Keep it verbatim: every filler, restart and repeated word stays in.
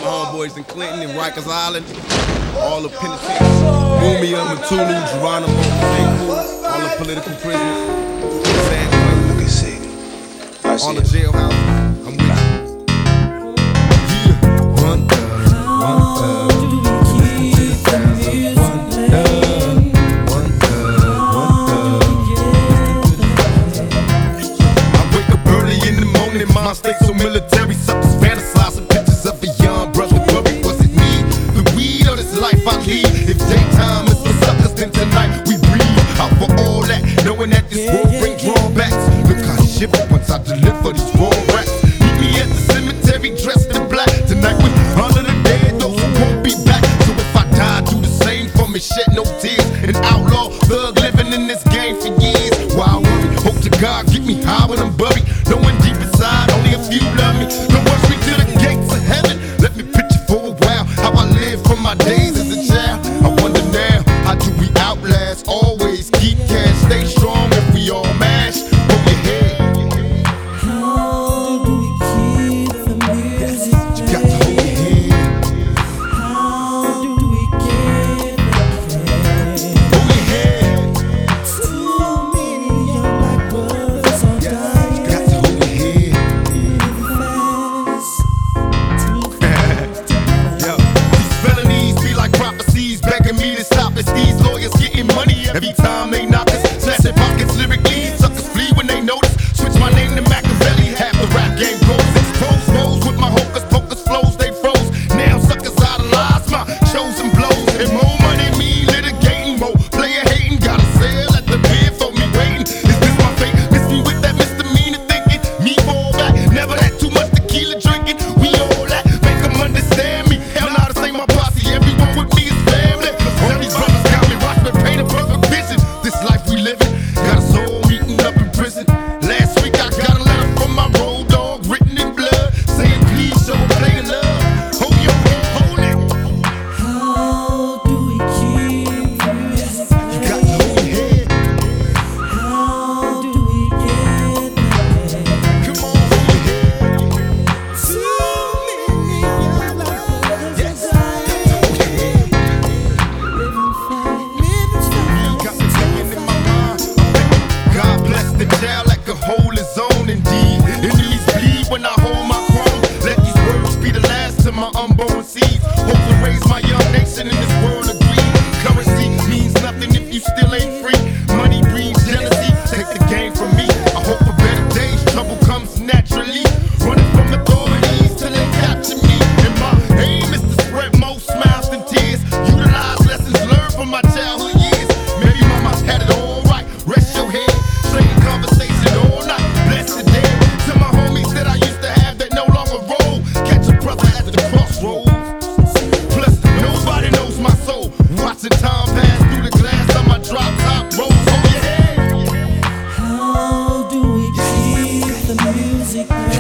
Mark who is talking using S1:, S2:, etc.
S1: my homeboys in Clinton and Rikers Island, all the penitentiaries, Mumia, Matulu, Geronimo, Saint Paul, all the political prisoners, San Quentin,
S2: Let me see. I see
S1: all the
S2: it.
S1: jailhouse. I'm with you. Yeah, one thug, one thug. My state so military, suckers fantasizing pictures of a young brother worry. Was it me, the weed, or this life I lead? If daytime is for suckers, then tonight we breathe. Out for all that, knowing that this world bring drawbacks. Look how shiver once I deliver these raw raps. Meet me at the cemetery dressed in black. Tonight we honor the dead, those who won't be back. So if I die, do the same for me, shed no tears. An outlaw thug living in this game for years. Why worry? Hope to God get me high when I'm buried. Knowing deep inside, only a few love me. Don't rush me to the gates of heaven. Let me picture for a while how I lived from my days as a child. I wonder now, how do we outlast? Always keep cash, stay strong if we all mash. Hold your head.
S3: How do we keep the music
S1: You got to hold your head.
S3: How do we get the cash?
S1: Hold your head.
S3: Too many young black brothers are dying.
S1: You got to hold your head. Yo, these felonies be like prophecies, begging me to stop. It's these lawyers getting money every time they knock us. Slashing pockets lyrically, suckers flee when they notice. Switch my name to Machiavelli, half the rap game goes. Expose foes with my hocus pocus flows, they froze. Now suckers idolize my chosen blows. And more money, me litigating, more player hating. Gotta sell at the bid for me waiting. Is this my fate? Miss me with that misdemeanor thinking. Me fall back, never had too much tequila drinking. We all that, make them understand me. Hell nah, this ain't my posse, everyone with me is family. All these brothers got me, watch me paint a perfect vision. This life we living, got us all meeting up in prison. Last week I got a letter from my road dog, written in blood, saying please show a play of love. Hold your head, hold it.
S3: How do we keep the music
S1: You got to hold your head.
S3: How do we get the cash?
S1: Come on, hold your head.
S3: Too many young black brothers
S1: Yes,
S3: are dying.
S1: hold your head.
S3: Living fast, living fast.
S1: Got me thinking in my mind. God bless the child that could hold his own indeed. Enemies bleed when I hold my crown. Let these words be the last to my unborn seeds. Hope to raise my young nation in this world of greed. Currency means nothing if you still ain't free. Money breeds jealousy. Take the game from me. I hope for better days. Trouble comes naturally. Running from authorities till they capture me. And my aim is to spread more smiles than tears. Utilize lessons learned from my childhood years. Maybe mama had it all right. Rest your head. Straight conversation all night. Bless the dead. To my homies that I used to have that no longer roll. Catch a brother at the crossroads. Plus, nobody knows my soul. Watching time pass through the glass of my drop top rolls. Hold your head.
S3: How do we keep the music